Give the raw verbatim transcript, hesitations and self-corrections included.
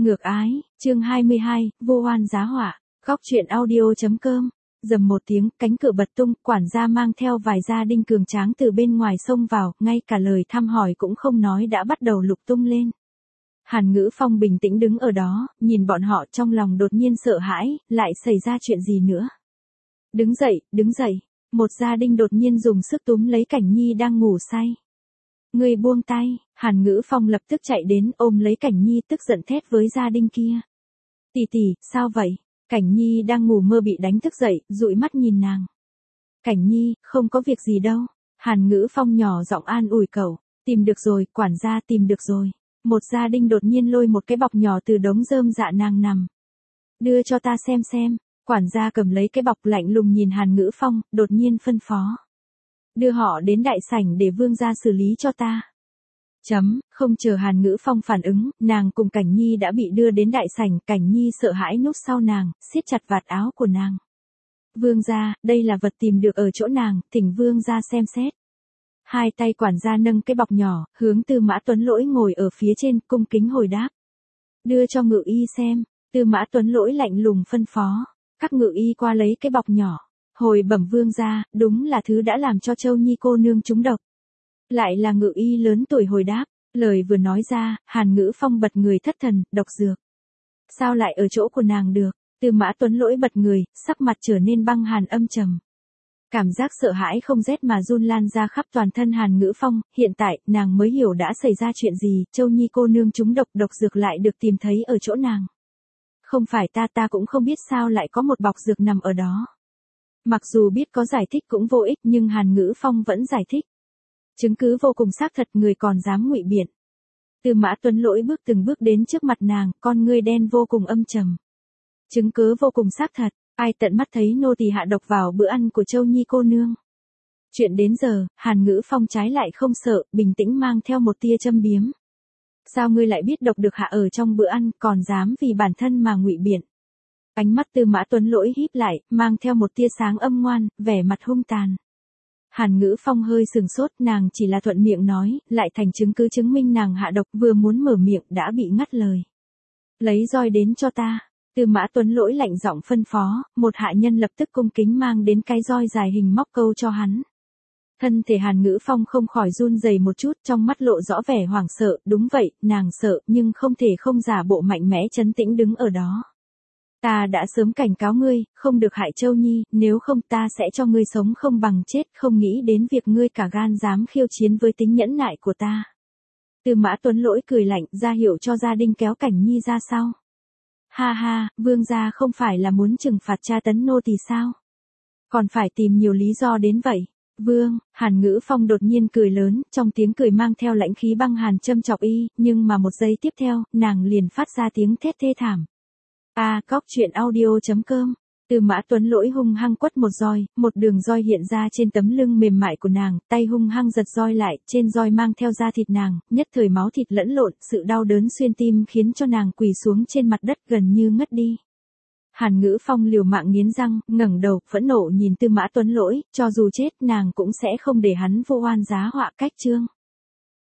Ngược ái, chương hai mươi hai, vô oan giá họa, góc truyện audio.com. Dầm một tiếng, cánh cửa bật tung, quản gia mang theo vài gia đình cường tráng từ bên ngoài xông vào, ngay cả lời thăm hỏi cũng không nói đã bắt đầu lục tung lên. Hàn Ngữ Phong bình tĩnh đứng ở đó, nhìn bọn họ trong lòng đột nhiên sợ hãi, lại xảy ra chuyện gì nữa. Đứng dậy, đứng dậy, một gia đình đột nhiên dùng sức túm lấy Cảnh Nhi đang ngủ say. Người buông tay, Hàn Ngữ Phong lập tức chạy đến ôm lấy Cảnh Nhi tức giận thét với gia đình kia. Tỷ tỷ, sao vậy? Cảnh Nhi đang ngủ mơ bị đánh thức dậy, dụi mắt nhìn nàng. Cảnh Nhi, không có việc gì đâu. Hàn Ngữ Phong nhỏ giọng an ủi cậu. Tìm được rồi, quản gia tìm được rồi. Một gia đình đột nhiên lôi một cái bọc nhỏ từ đống rơm dạ nàng nằm. Đưa cho ta xem xem. Quản gia cầm lấy cái bọc lạnh lùng nhìn Hàn Ngữ Phong, đột nhiên phân phó. Đưa họ đến đại sảnh để vương gia xử lý cho ta. Chấm, không chờ Hàn Ngữ Phong phản ứng, nàng cùng Cảnh Nhi đã bị đưa đến đại sảnh, Cảnh Nhi sợ hãi núp sau nàng, siết chặt vạt áo của nàng. Vương gia, đây là vật tìm được ở chỗ nàng, thỉnh vương gia xem xét. Hai tay quản gia nâng cái bọc nhỏ, hướng Tư Mã Tuấn Lỗi ngồi ở phía trên, cung kính hồi đáp. Đưa cho ngự y xem, Tư Mã Tuấn Lỗi lạnh lùng phân phó. Các ngự y qua lấy cái bọc nhỏ. Hồi bẩm vương gia, đúng là thứ đã làm cho Châu Nhi cô nương trúng độc. Lại là ngự y lớn tuổi hồi đáp, lời vừa nói ra, Hàn Ngữ Phong bật người thất thần, độc dược. Sao lại ở chỗ của nàng được? Tư Mã Tuấn Lỗi bật người, sắc mặt trở nên băng hàn âm trầm. Cảm giác sợ hãi không rét mà run lan ra khắp toàn thân Hàn Ngữ Phong, hiện tại, nàng mới hiểu đã xảy ra chuyện gì, Châu Nhi cô nương trúng độc, độc dược lại được tìm thấy ở chỗ nàng. Không phải ta ta cũng không biết sao lại có một bọc dược nằm ở đó. Mặc dù biết có giải thích cũng vô ích nhưng Hàn Ngữ Phong vẫn giải thích. Chứng cứ vô cùng xác thật, người còn dám ngụy biện. Tư Mã Tuấn Lỗi bước từng bước đến trước mặt nàng, con ngươi đen vô cùng âm trầm. Chứng cứ vô cùng xác thật, ai tận mắt thấy nô tỳ hạ độc vào bữa ăn của Châu Nhi cô nương. Chuyện đến giờ, Hàn Ngữ Phong trái lại không sợ, bình tĩnh mang theo một tia châm biếm. Sao ngươi lại biết độc được hạ ở trong bữa ăn, còn dám vì bản thân mà ngụy biện? Ánh mắt Tư Mã Tuấn Lỗi híp lại, mang theo một tia sáng âm ngoan, vẻ mặt hung tàn. Hàn Ngữ Phong hơi sừng sốt, nàng chỉ là thuận miệng nói, lại thành chứng cứ chứng minh nàng hạ độc, vừa muốn mở miệng đã bị ngắt lời. Lấy roi đến cho ta. Tư Mã Tuấn Lỗi lạnh giọng phân phó, một hạ nhân lập tức cung kính mang đến cái roi dài hình móc câu cho hắn. Thân thể Hàn Ngữ Phong không khỏi run rẩy một chút, trong mắt lộ rõ vẻ hoảng sợ, đúng vậy, nàng sợ, nhưng không thể không giả bộ mạnh mẽ trấn tĩnh đứng ở đó. Ta đã sớm cảnh cáo ngươi, không được hại Châu Nhi, nếu không ta sẽ cho ngươi sống không bằng chết, không nghĩ đến việc ngươi cả gan dám khiêu chiến với tính nhẫn nại của ta. Tư Mã Tuấn Lỗi cười lạnh, ra hiệu cho gia đình kéo Cảnh Nhi ra sau. Ha ha, vương gia không phải là muốn trừng phạt tra tấn nô tỳ sao? Còn phải tìm nhiều lý do đến vậy. Vương, Hàn Ngữ Phong đột nhiên cười lớn, trong tiếng cười mang theo lãnh khí băng hàn châm chọc y, nhưng mà một giây tiếp theo, nàng liền phát ra tiếng thét thê thảm. A, góc truyện audio.com. Tư Mã Tuấn Lỗi hung hăng quất một roi, một đường roi hiện ra trên tấm lưng mềm mại của nàng, tay hung hăng giật roi lại, trên roi mang theo da thịt nàng, nhất thời máu thịt lẫn lộn, sự đau đớn xuyên tim khiến cho nàng quỳ xuống trên mặt đất gần như ngất đi. Hàn Ngữ Phong liều mạng nghiến răng, ngẩng đầu, phẫn nộ nhìn Tư Mã Tuấn Lỗi, cho dù chết nàng cũng sẽ không để hắn vô oan giá họa cách chương.